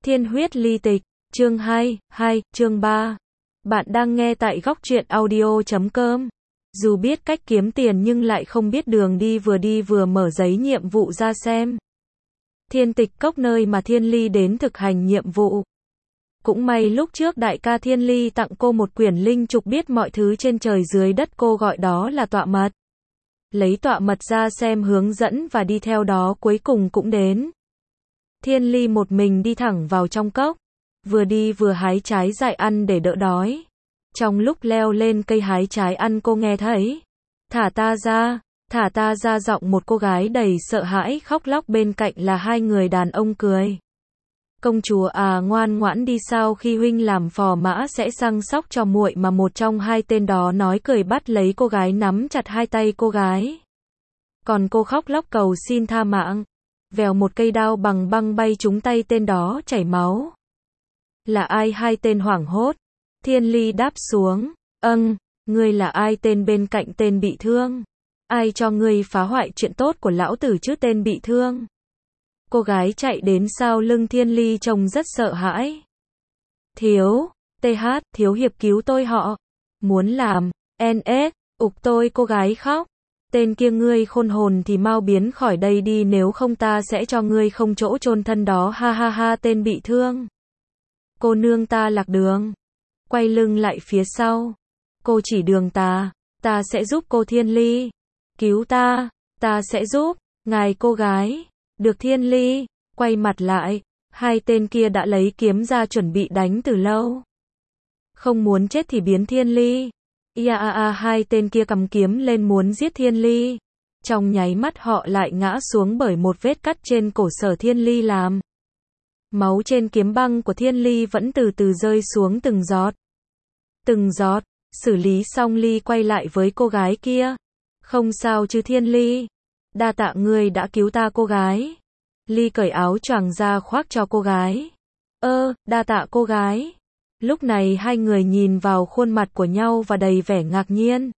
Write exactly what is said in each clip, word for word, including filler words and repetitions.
Thiên huyết ly tịch, chương hai, hai, chương ba. Bạn đang nghe tại góc truyện audio chấm com. Dù biết cách kiếm tiền nhưng lại không biết đường đi, vừa đi vừa mở giấy nhiệm vụ ra xem. Thiên tịch cốc, nơi mà Thiên Ly đến thực hành nhiệm vụ. Cũng may lúc trước đại ca Thiên Ly tặng cô một quyển linh trục biết mọi thứ trên trời dưới đất, cô gọi đó là tọa mật. Lấy tọa mật ra xem hướng dẫn và đi theo đó, cuối cùng cũng đến. Thiên Ly một mình đi thẳng vào trong cốc, vừa đi vừa hái trái dại ăn để đỡ đói. Trong lúc leo lên cây hái trái ăn, cô nghe thấy "Thả ta ra, thả ta ra" giọng một cô gái đầy sợ hãi khóc lóc, bên cạnh là hai người đàn ông cười. "Công chúa à, ngoan ngoãn đi, sau khi huynh làm phò mã sẽ săn sóc cho muội." Mà một trong hai tên đó nói cười, bắt lấy cô gái, nắm chặt hai tay cô gái. Còn cô khóc lóc cầu xin tha mạng. Vèo, một cây đao bằng băng bay trúng tay tên đó, chảy máu. "Là ai?" hai tên hoảng hốt. Thiên Ly đáp xuống. "Âng, ngươi là ai?" Tên bên cạnh tên bị thương. "Ai cho ngươi phá hoại chuyện tốt của lão tử chứ?" Tên bị thương. Cô gái chạy đến sau lưng Thiên Ly trông rất sợ hãi. "Thiếu, tê hát, thiếu hiệp cứu tôi, họ muốn làm en ét ục tôi." Cô gái khóc. "Tên kia, ngươi khôn hồn thì mau biến khỏi đây đi, nếu không ta sẽ cho ngươi không chỗ chôn thân đó, ha ha ha." Tên bị thương. "Cô nương, ta lạc đường." Quay lưng lại phía sau. "Cô chỉ đường ta, ta sẽ giúp cô." "Thiên Ly, cứu ta, ta sẽ giúp ngài." Cô gái. "Được." Thiên Ly quay mặt lại, hai tên kia đã lấy kiếm ra chuẩn bị đánh từ lâu. Không muốn chết thì biến. Thiên Ly. Ia a a, hai tên kia cầm kiếm lên muốn giết Thiên Ly. Trong nháy mắt họ lại ngã xuống bởi một vết cắt trên cổ Sở Thiên Ly làm. Máu trên kiếm băng của Thiên Ly vẫn từ từ rơi xuống từng giọt. Từng giọt. Xử lý xong, Ly quay lại với cô gái kia. "Không sao chứ Thiên Ly? Đa tạ ngươi đã cứu ta." Cô gái. Ly cởi áo choàng ra khoác cho cô gái. "Ơ, đa tạ cô gái." Lúc này hai người nhìn vào khuôn mặt của nhau và đầy vẻ ngạc nhiên.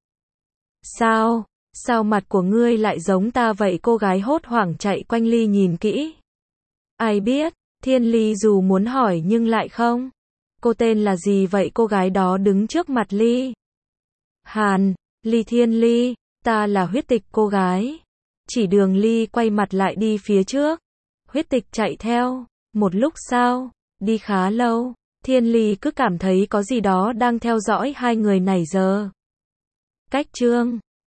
"Sao? Sao mặt của ngươi lại giống ta vậy?" Cô gái hốt hoảng chạy quanh Ly nhìn kỹ. "Ai biết?" Thiên Ly dù muốn hỏi nhưng lại không. "Cô tên là gì vậy?" Cô gái đó đứng trước mặt Ly. "Hàn, Ly." "Thiên Ly, ta là huyết tịch." Cô gái chỉ đường. Ly quay mặt lại đi phía trước. Huyết tịch chạy theo. Một lúc sau, đi khá lâu, Thiên Ly cứ cảm thấy có gì đó đang theo dõi hai người này giờ. Cách chương